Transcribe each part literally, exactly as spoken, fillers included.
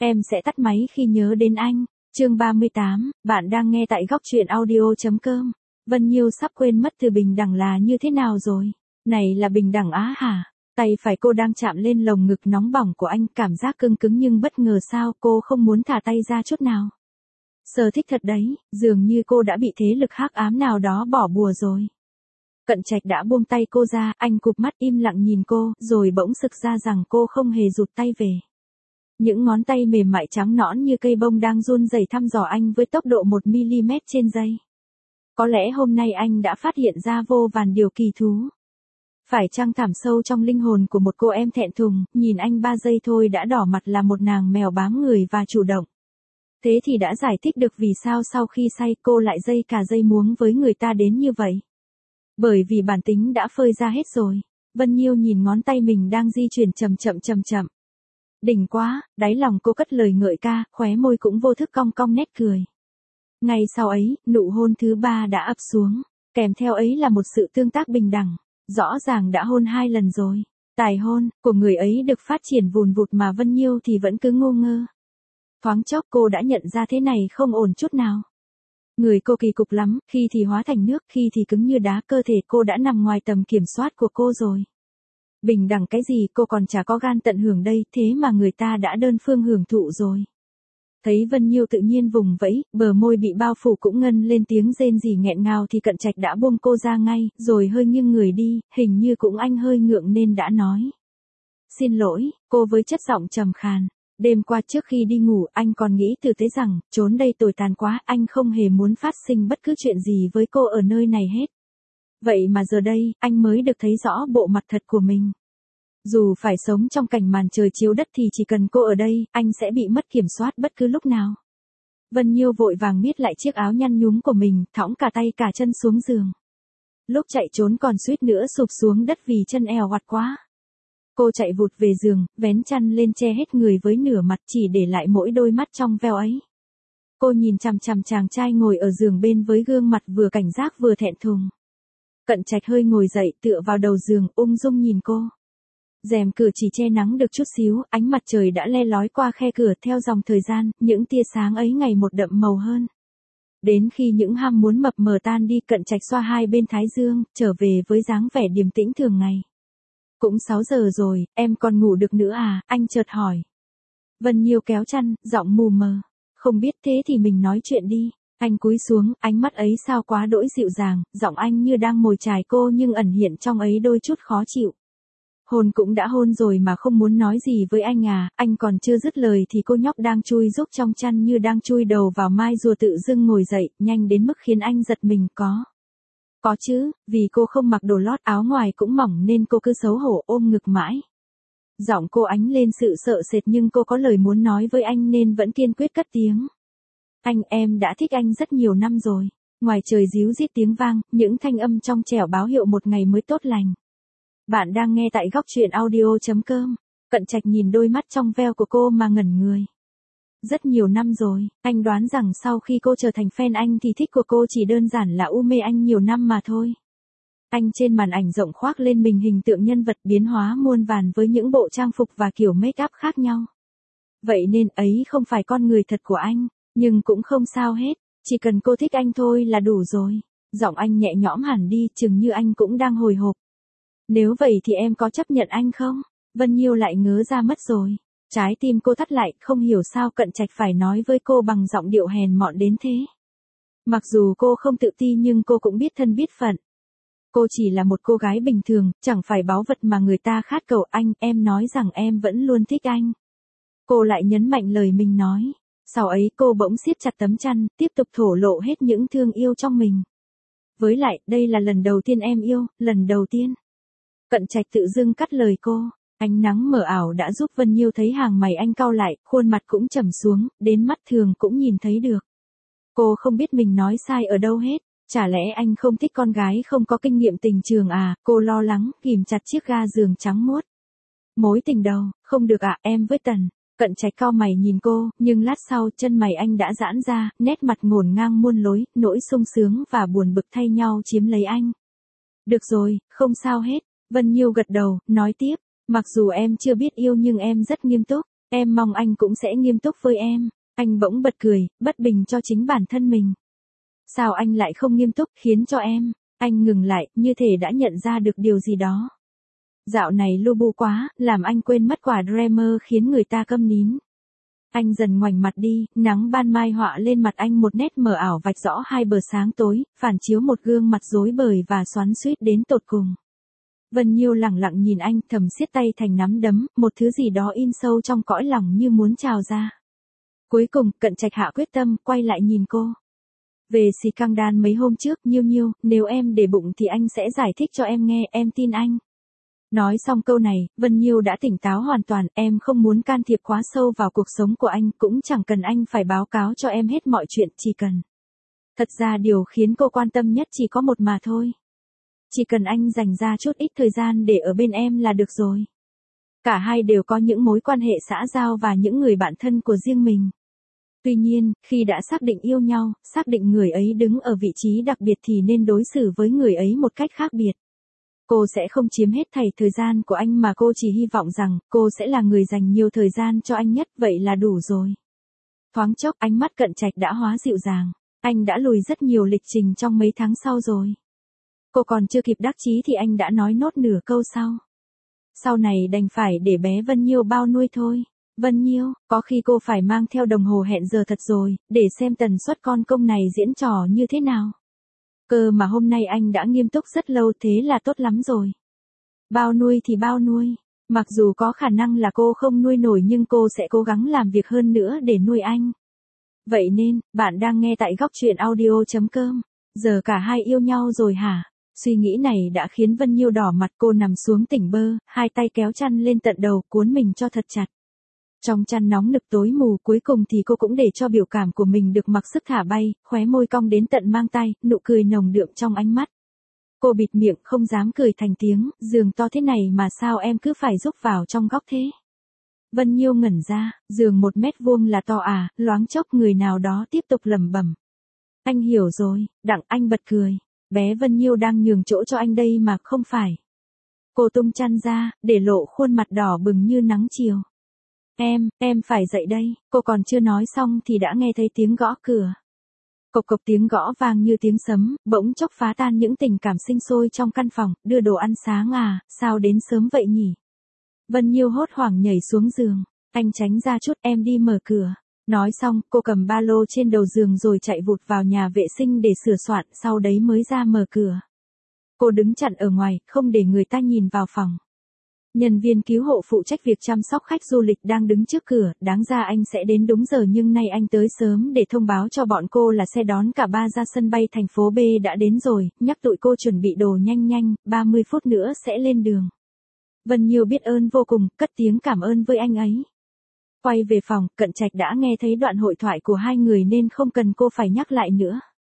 Em sẽ tắt máy khi nhớ đến anh. Chương ba mươi tám, bạn đang nghe tại góc truyện audio.com. Vân Nhiêu sắp quên mất từ bình đẳng là như thế nào rồi. Này là bình đẳng á hả? Tay phải cô đang chạm lên lồng ngực nóng bỏng của anh, cảm giác cứng cứng nhưng bất ngờ sao cô không muốn thả tay ra chút nào. Sở thích thật đấy, dường như cô đã bị thế lực hắc ám nào đó bỏ bùa rồi. Cận Trạch đã buông tay cô ra, anh cụp mắt im lặng nhìn cô, rồi bỗng sực ra rằng cô không hề rụt tay về. Những ngón tay mềm mại trắng nõn như cây bông đang run rẩy thăm dò anh với tốc độ một mi-li-mét trên giây. Có lẽ hôm nay anh đã phát hiện ra vô vàn điều kỳ thú. Phải chăng thẳm sâu trong linh hồn của một cô em thẹn thùng, nhìn anh ba giây thôi đã đỏ mặt là một nàng mèo bám người và chủ động. Thế thì đã giải thích được vì sao sau khi say cô lại dây cả dây muống với người ta đến như vậy. Bởi vì bản tính đã phơi ra hết rồi. Vân Nhiêu nhìn ngón tay mình đang di chuyển chậm chậm chậm chậm. Đỉnh quá, đáy lòng cô cất lời ngợi ca, khóe môi cũng vô thức cong cong nét cười. Ngay sau ấy, nụ hôn thứ ba đã ập xuống, kèm theo ấy là một sự tương tác bình đẳng. Rõ ràng đã hôn hai lần rồi. Tài hôn của người ấy được phát triển vùn vụt mà Vân Nhiêu thì vẫn cứ ngô ngơ. Thoáng chốc cô đã nhận ra thế này không ổn chút nào. Người cô kỳ cục lắm, khi thì hóa thành nước, khi thì cứng như đá, cơ thể cô đã nằm ngoài tầm kiểm soát của cô rồi. Bình đẳng cái gì, cô còn chả có gan tận hưởng đây, thế mà người ta đã đơn phương hưởng thụ rồi. Thấy Vân Nhiêu tự nhiên vùng vẫy, bờ môi bị bao phủ cũng ngân lên tiếng rên rỉ nghẹn ngào thì Cận Trạch đã buông cô ra ngay, rồi hơi nghiêng người đi, hình như cũng anh hơi ngượng nên đã nói. Xin lỗi, cô với chất giọng trầm khàn. Đêm qua trước khi đi ngủ anh còn nghĩ tử tế rằng, trốn đây tồi tàn quá, anh không hề muốn phát sinh bất cứ chuyện gì với cô ở nơi này hết. Vậy mà giờ đây, anh mới được thấy rõ bộ mặt thật của mình. Dù phải sống trong cảnh màn trời chiếu đất thì chỉ cần cô ở đây, anh sẽ bị mất kiểm soát bất cứ lúc nào. Vân Nhiêu vội vàng miết lại chiếc áo nhăn nhúm của mình, thõng cả tay cả chân xuống giường. Lúc chạy trốn còn suýt nữa sụp xuống đất vì chân eo oặt quá. Cô chạy vụt về giường, vén chăn lên che hết người với nửa mặt chỉ để lại mỗi đôi mắt trong veo ấy. Cô nhìn chằm chằm chàng trai ngồi ở giường bên với gương mặt vừa cảnh giác vừa thẹn thùng. Cận Trạch hơi ngồi dậy tựa vào đầu giường ung dung nhìn cô. Rèm cửa chỉ che nắng được chút xíu, ánh mặt trời đã le lói qua khe cửa theo dòng thời gian, những tia sáng ấy ngày một đậm màu hơn. Đến khi những ham muốn mập mờ tan đi, Cận Trạch xoa hai bên thái dương, trở về với dáng vẻ điềm tĩnh thường ngày. Cũng sáu giờ rồi, em còn ngủ được nữa à, anh chợt hỏi. Vân Nhiêu kéo chăn, giọng mù mờ. Không biết, thế thì mình nói chuyện đi. Anh cúi xuống, ánh mắt ấy sao quá đỗi dịu dàng, giọng anh như đang mồi chài cô nhưng ẩn hiện trong ấy đôi chút khó chịu. Hôn cũng đã hôn rồi mà không muốn nói gì với anh à, anh còn chưa dứt lời thì cô nhóc đang chui rúc trong chăn như đang chui đầu vào mai rùa tự dưng ngồi dậy, nhanh đến mức khiến anh giật mình. Có. Có chứ, vì cô không mặc đồ lót, áo ngoài cũng mỏng nên cô cứ xấu hổ ôm ngực mãi. Giọng cô ánh lên sự sợ sệt nhưng cô có lời muốn nói với anh nên vẫn kiên quyết cất tiếng. Anh, em đã thích anh rất nhiều năm rồi. Ngoài trời ríu rít tiếng vang, những thanh âm trong trẻo báo hiệu một ngày mới tốt lành. Bạn đang nghe tại góc truyện audio.com. Cận Trạch nhìn đôi mắt trong veo của cô mà ngẩn người. Rất nhiều năm rồi, anh đoán rằng sau khi cô trở thành fan anh thì thích của cô chỉ đơn giản là u mê anh nhiều năm mà thôi. Anh trên màn ảnh rộng khoác lên mình hình tượng nhân vật biến hóa muôn vàn với những bộ trang phục và kiểu make up khác nhau. Vậy nên ấy không phải con người thật của anh, nhưng cũng không sao hết, chỉ cần cô thích anh thôi là đủ rồi. Giọng anh nhẹ nhõm hẳn đi, chừng như anh cũng đang hồi hộp. Nếu vậy thì em có chấp nhận anh không? Vân Nhiêu lại ngớ ra mất rồi. Trái tim cô thắt lại, không hiểu sao Cận Trạch phải nói với cô bằng giọng điệu hèn mọn đến thế. Mặc dù cô không tự ti nhưng cô cũng biết thân biết phận. Cô chỉ là một cô gái bình thường, chẳng phải báu vật mà người ta khát cầu. Anh, em nói rằng em vẫn luôn thích anh. Cô lại nhấn mạnh lời mình nói. Sau ấy cô bỗng siết chặt tấm chăn, tiếp tục thổ lộ hết những thương yêu trong mình. Với lại, đây là lần đầu tiên em yêu, lần đầu tiên. Cận Trạch tự dưng cắt lời cô. Ánh nắng mờ ảo đã giúp Vân Nhiêu thấy hàng mày anh cau lại, khuôn mặt cũng trầm xuống, đến mắt thường cũng nhìn thấy được. Cô không biết mình nói sai ở đâu hết, chả lẽ anh không thích con gái không có kinh nghiệm tình trường à, cô lo lắng, ghìm chặt chiếc ga giường trắng muốt. Mối tình đầu, không được ạ, em với Tần. Cận Trạch cau mày nhìn cô, nhưng lát sau chân mày anh đã giãn ra, nét mặt ngổn ngang muôn lối, nỗi sung sướng và buồn bực thay nhau chiếm lấy anh. Được rồi, không sao hết. Vân Nhiêu gật đầu, nói tiếp. Mặc dù em chưa biết yêu nhưng em rất nghiêm túc, Em mong anh cũng sẽ nghiêm túc với em. Anh bỗng bật cười, bất bình cho chính bản thân mình. Sao anh lại không nghiêm túc, khiến cho em? Anh ngừng lại, như thể đã nhận ra được điều gì đó. Dạo này lu bu quá, làm anh quên mất quả Dreamer khiến người ta câm nín. Anh dần ngoảnh mặt đi, nắng ban mai họa lên mặt anh một nét mờ ảo vạch rõ hai bờ sáng tối, phản chiếu một gương mặt rối bời và xoắn xuýt đến tột cùng. Vân Nhiêu lẳng lặng nhìn anh, thầm siết tay thành nắm đấm, một thứ gì đó in sâu trong cõi lòng như muốn trào ra. Cuối cùng, Cận Trạch hạ quyết tâm, quay lại nhìn cô. Về xì căng đan mấy hôm trước, Nhiêu Nhiêu, nếu em để bụng thì anh sẽ giải thích cho em nghe, em tin anh. Nói xong câu này, Vân Nhiêu đã tỉnh táo hoàn toàn, em không muốn can thiệp quá sâu vào cuộc sống của anh, cũng chẳng cần anh phải báo cáo cho em hết mọi chuyện, chỉ cần. Thật ra điều khiến cô quan tâm nhất chỉ có một mà thôi. Chỉ cần anh dành ra chút ít thời gian để ở bên em là được rồi. Cả hai đều có những mối quan hệ xã giao và những người bạn thân của riêng mình. Tuy nhiên, khi đã xác định yêu nhau, xác định người ấy đứng ở vị trí đặc biệt thì nên đối xử với người ấy một cách khác biệt. Cô sẽ không chiếm hết thảy thời gian của anh mà cô chỉ hy vọng rằng cô sẽ là người dành nhiều thời gian cho anh nhất, vậy là đủ rồi. Thoáng chốc ánh mắt Cận Trạch đã hóa dịu dàng. Anh đã lùi rất nhiều lịch trình trong mấy tháng sau rồi. Cô còn chưa kịp đắc chí thì anh đã nói nốt nửa câu sau. Sau này đành phải để bé Vân Nhiêu bao nuôi thôi. Vân Nhiêu, có khi cô phải mang theo đồng hồ hẹn giờ thật rồi, để xem tần suất con công này diễn trò như thế nào. Cơ mà hôm nay anh đã nghiêm túc rất lâu, thế là tốt lắm rồi. Bao nuôi thì bao nuôi. Mặc dù có khả năng là cô không nuôi nổi nhưng cô sẽ cố gắng làm việc hơn nữa để nuôi anh. Vậy nên, bạn đang nghe tại góc truyện audio chấm com. Giờ cả hai yêu nhau rồi hả? Suy nghĩ này đã khiến Vân Nhiêu đỏ mặt, cô nằm xuống tỉnh bơ, hai tay kéo chăn lên tận đầu, cuốn mình cho thật chặt. Trong chăn nóng nực tối mù, cuối cùng thì cô cũng để cho biểu cảm của mình được mặc sức thả bay, khóe môi cong đến tận mang tay, nụ cười nồng đượm trong ánh mắt. Cô bịt miệng không dám cười thành tiếng, giường to thế này mà sao em cứ phải rúc vào trong góc thế? Vân Nhiêu ngẩn ra, giường một mét vuông là to à, loáng chốc người nào đó tiếp tục lẩm bẩm. Anh hiểu rồi, đặng anh bật cười. Bé Vân Nhiêu đang nhường chỗ cho anh đây mà không phải. Cô tung chăn ra, để lộ khuôn mặt đỏ bừng như nắng chiều. Em, em phải dậy đây, cô còn chưa nói xong thì đã nghe thấy tiếng gõ cửa. Cộc cộc tiếng gõ vang như tiếng sấm, bỗng chốc phá tan những tình cảm sinh sôi trong căn phòng, đưa đồ ăn sáng à, sao đến sớm vậy nhỉ? Vân Nhiêu hốt hoảng nhảy xuống giường, anh tránh ra chút, em đi mở cửa. Nói xong, cô cầm ba lô trên đầu giường rồi chạy vụt vào nhà vệ sinh để sửa soạn, sau đấy mới ra mở cửa. Cô đứng chặn ở ngoài, không để người ta nhìn vào phòng. Nhân viên cứu hộ phụ trách việc chăm sóc khách du lịch đang đứng trước cửa, đáng ra anh sẽ đến đúng giờ nhưng nay anh tới sớm để thông báo cho bọn cô là xe đón cả ba ra sân bay thành phố B đã đến rồi, nhắc tụi cô chuẩn bị đồ nhanh nhanh, ba mươi phút nữa sẽ lên đường. Vân Nhiêu biết ơn vô cùng, cất tiếng cảm ơn với anh ấy. Quay về phòng, Cận Trạch đã nghe thấy đoạn hội thoại của hai người nên không cần cô phải nhắc lại nữa.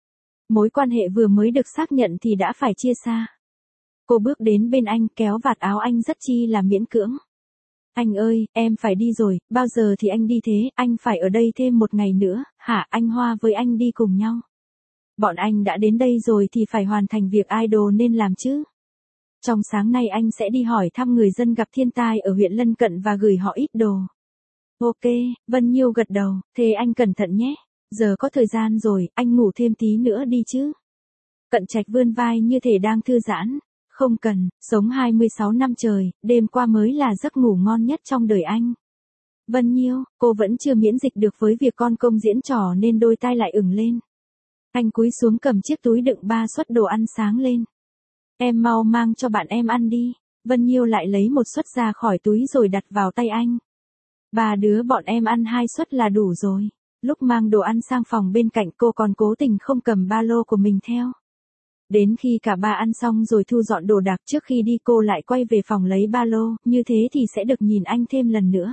Mối quan hệ vừa mới được xác nhận thì đã phải chia xa. Cô bước đến bên anh, kéo vạt áo anh rất chi là miễn cưỡng. Anh ơi, em phải đi rồi, bao giờ thì anh đi thế, anh phải ở đây thêm một ngày nữa, hả? Anh Hoa với anh đi cùng nhau. Bọn anh đã đến đây rồi thì phải hoàn thành việc idol nên làm chứ. Trong sáng nay anh sẽ đi hỏi thăm người dân gặp thiên tai ở huyện lân cận và gửi họ ít đồ. Ok, Vân Nhiêu gật đầu, thế anh cẩn thận nhé. Giờ có thời gian rồi, anh ngủ thêm tí nữa đi chứ. Cận Trạch vươn vai như thể đang thư giãn. Không cần, sống hai mươi sáu năm trời, đêm qua mới là giấc ngủ ngon nhất trong đời anh. Vân Nhiêu, cô vẫn chưa miễn dịch được với việc con công diễn trò nên đôi tai lại ửng lên. Anh cúi xuống cầm chiếc túi đựng ba suất đồ ăn sáng lên. Em mau mang cho bạn em ăn đi. Vân Nhiêu lại lấy một suất ra khỏi túi rồi đặt vào tay anh. Ba đứa bọn em ăn hai suất là đủ rồi. Lúc mang đồ ăn sang phòng bên cạnh cô còn cố tình không cầm ba lô của mình theo. Đến khi cả ba ăn xong rồi thu dọn đồ đạc, trước khi đi cô lại quay về phòng lấy ba lô, như thế thì sẽ được nhìn anh thêm lần nữa.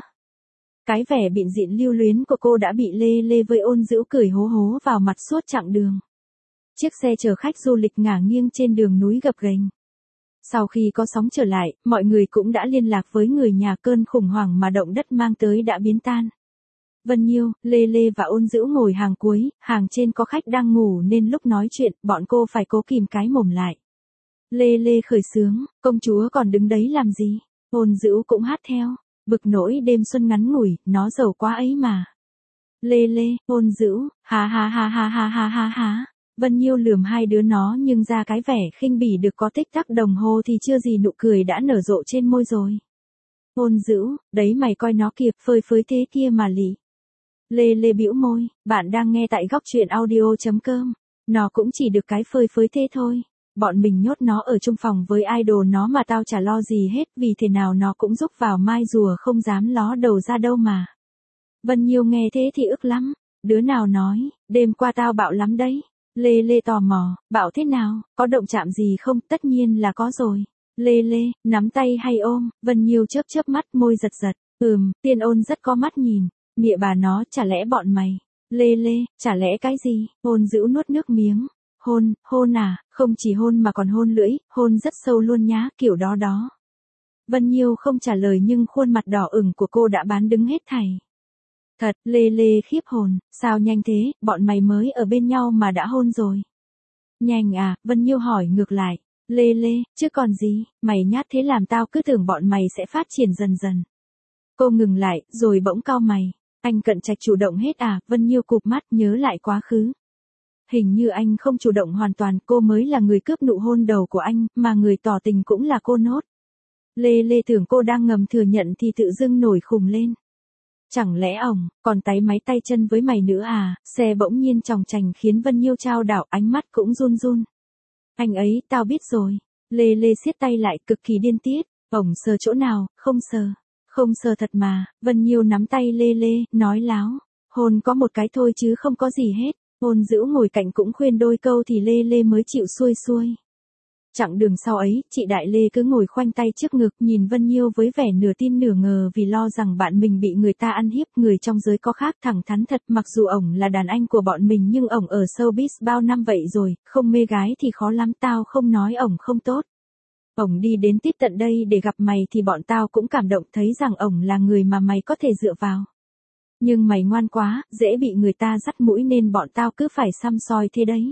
Cái vẻ bịn dịn lưu luyến của cô đã bị Lê Lê với Ôn Dữu cười hố hố vào mặt suốt chặng đường. Chiếc xe chở khách du lịch ngả nghiêng trên đường núi gập ghềnh. Sau khi có sóng trở lại, mọi người cũng đã liên lạc với người nhà, cơn khủng hoảng mà động đất mang tới đã biến tan. Vân Nhiêu, Lê Lê và Ôn Dữu ngồi hàng cuối, hàng trên có khách đang ngủ nên lúc nói chuyện, bọn cô phải cố kìm cái mồm lại. Lê Lê khởi xướng, công chúa còn đứng đấy làm gì? Ôn Dữu cũng hát theo. Bực nỗi đêm xuân ngắn ngủi, nó giàu quá ấy mà. Lê lê, hôn dữ, ha ha ha ha ha ha ha ha. Vân Nhiêu lườm hai đứa nó nhưng ra cái vẻ khinh bỉ được có tích tắc đồng hồ thì chưa gì nụ cười đã nở rộ trên môi rồi. Hôn dữ, đấy mày coi nó kìa, phơi phới thế kia mà lị. Lê lê bĩu môi, bạn đang nghe tại góc truyện audio.com. Nó cũng chỉ được cái phơi phới thế thôi. Bọn mình nhốt nó ở chung phòng với idol nó mà tao chả lo gì hết vì thế nào nó cũng rúc vào mai rùa không dám ló đầu ra đâu mà. Vân Nhiêu nghe thế thì ức lắm. Đứa nào nói, đêm qua tao bạo lắm đấy. Lê lê tò mò, bảo thế nào, có động chạm gì không, tất nhiên là có rồi. Lê lê, nắm tay hay ôm, Vân Nhiêu chớp chớp mắt môi giật giật, ừm, Tiên Ôn rất có mắt nhìn, mịa bà nó chả lẽ bọn mày. Lê lê, chả lẽ cái gì, hôn dữ nuốt nước miếng, hôn, hôn à, không chỉ hôn mà còn hôn lưỡi, hôn rất sâu luôn nhá, kiểu đó đó. Vân Nhiêu không trả lời nhưng khuôn mặt đỏ ửng của cô đã bán đứng hết thảy. Thật, Lê lê khiếp hồn, sao nhanh thế, bọn mày mới ở bên nhau mà đã hôn rồi. Nhanh à, Vân Nhiêu hỏi ngược lại. Lê lê, chứ còn gì, mày nhát thế làm tao cứ tưởng bọn mày sẽ phát triển dần dần. Cô ngừng lại, rồi bỗng cau mày. Anh Cận Trạch chủ động hết à, Vân Nhiêu cụp mắt nhớ lại quá khứ. Hình như anh không chủ động hoàn toàn, cô mới là người cướp nụ hôn đầu của anh, mà người tỏ tình cũng là cô nốt. Lê lê tưởng cô đang ngầm thừa nhận thì tự dưng nổi khùng lên. Chẳng lẽ ổng, còn táy máy tay chân với mày nữa à, xe bỗng nhiên chòng chành khiến Vân Nhiêu trao đảo ánh mắt cũng run run. Anh ấy, tao biết rồi. Lê lê siết tay lại cực kỳ điên tiết, ổng sờ chỗ nào, không sờ. Không sờ thật mà, Vân Nhiêu nắm tay Lê lê, nói láo. Hôn có một cái thôi chứ không có gì hết. Hôn dữ ngồi cạnh cũng khuyên đôi câu thì Lê lê mới chịu xuôi xuôi. Chặng đường sau ấy, chị Đại Lê cứ ngồi khoanh tay trước ngực nhìn Vân Nhiêu với vẻ nửa tin nửa ngờ vì lo rằng bạn mình bị người ta ăn hiếp. Người trong giới có khác thẳng thắn thật, mặc dù ổng là đàn anh của bọn mình nhưng ổng ở showbiz bao năm vậy rồi, không mê gái thì khó lắm, tao không nói ổng không tốt. Ổng đi đến tít tận đây để gặp mày thì bọn tao cũng cảm động thấy rằng ổng là người mà mày có thể dựa vào. Nhưng mày ngoan quá, dễ bị người ta dắt mũi nên bọn tao cứ phải săm soi thế đấy.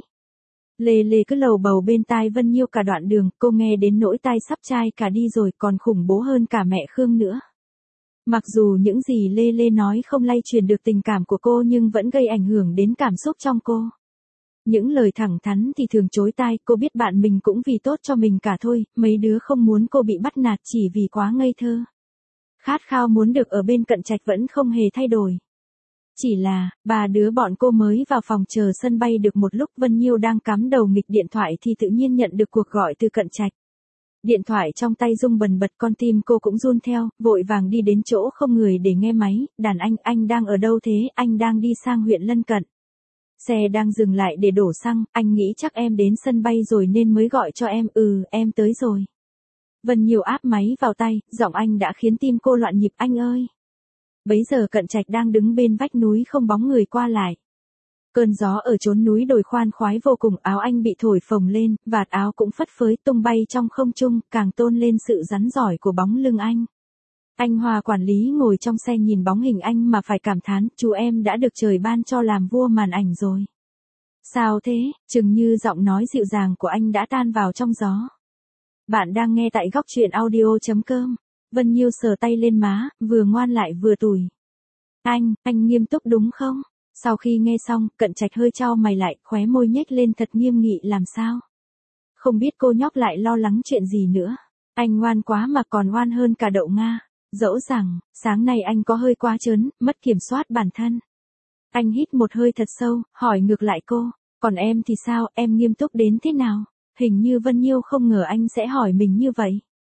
Lê lê cứ lầu bầu bên tai Vân Nhiêu cả đoạn đường, cô nghe đến nỗi tai sắp chai cả đi rồi, còn khủng bố hơn cả mẹ Khương nữa. Mặc dù những gì Lê lê nói không lay truyền được tình cảm của cô nhưng vẫn gây ảnh hưởng đến cảm xúc trong cô. Những lời thẳng thắn thì thường chối tai, cô biết bạn mình cũng vì tốt cho mình cả thôi, mấy đứa không muốn cô bị bắt nạt chỉ vì quá ngây thơ. Khát khao muốn được ở bên Cận Trạch vẫn không hề thay đổi. Chỉ là, ba đứa bọn cô mới vào phòng chờ sân bay được một lúc, Vân Nhiêu đang cắm đầu nghịch điện thoại thì tự nhiên nhận được cuộc gọi từ Cận Trạch. Điện thoại trong tay rung bần bật, con tim cô cũng run theo, vội vàng đi đến chỗ không người để nghe máy. Đàn anh, anh đang ở đâu thế, anh đang đi sang huyện lân cận. Xe đang dừng lại để đổ xăng, anh nghĩ chắc em đến sân bay rồi nên mới gọi cho em, ừ, em tới rồi. Vân Nhiêu áp máy vào tay, giọng anh đã khiến tim cô loạn nhịp, anh ơi. Bấy giờ Cận Trạch đang đứng bên vách núi không bóng người qua lại. Cơn gió ở chốn núi đồi khoan khoái vô cùng, áo anh bị thổi phồng lên, vạt áo cũng phất phới tung bay trong không trung, càng tôn lên sự rắn giỏi của bóng lưng anh. Anh Hòa quản lý ngồi trong xe nhìn bóng hình anh mà phải cảm thán, chú em đã được trời ban cho làm vua màn ảnh rồi. Sao thế, chừng như giọng nói dịu dàng của anh đã tan vào trong gió. Bạn đang nghe tại góc truyện audio.com. Vân Nhiêu sờ tay lên má, vừa ngoan lại vừa tủi. Anh, anh nghiêm túc đúng không? Sau khi nghe xong, Cận Trạch hơi chau mày lại, khóe môi nhếch lên thật nghiêm nghị, làm sao? Không biết cô nhóc lại lo lắng chuyện gì nữa. Anh ngoan quá mà còn ngoan hơn cả đậu Nga. Dẫu rằng, sáng nay anh có hơi quá trớn, mất kiểm soát bản thân. Anh hít một hơi thật sâu, hỏi ngược lại cô, còn em thì sao, em nghiêm túc đến thế nào? Hình như Vân Nhiêu không ngờ anh sẽ hỏi mình như vậy.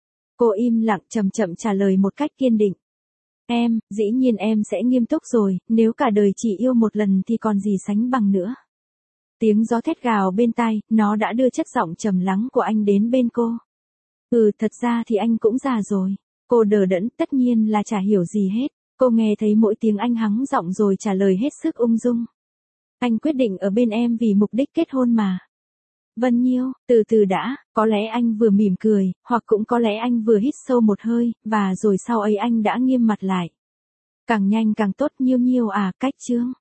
Cô im lặng chậm chậm trả lời một cách kiên định. Em, dĩ nhiên em sẽ nghiêm túc rồi, nếu cả đời chỉ yêu một lần thì còn gì sánh bằng nữa. Tiếng gió thét gào bên tai, nó đã đưa chất giọng trầm lắng của anh đến bên cô. Ừ, thật ra thì anh cũng già rồi. Cô đờ đẫn, tất nhiên là chả hiểu gì hết. Cô nghe thấy mỗi tiếng anh hắng giọng rồi trả lời hết sức ung dung. Anh quyết định ở bên em vì mục đích kết hôn mà. Vân Nhiêu, từ từ đã, có lẽ anh vừa mỉm cười, hoặc cũng có lẽ anh vừa hít sâu một hơi, và rồi sau ấy anh đã nghiêm mặt lại. Càng nhanh càng tốt, Nhiêu Nhiêu à, cách chương.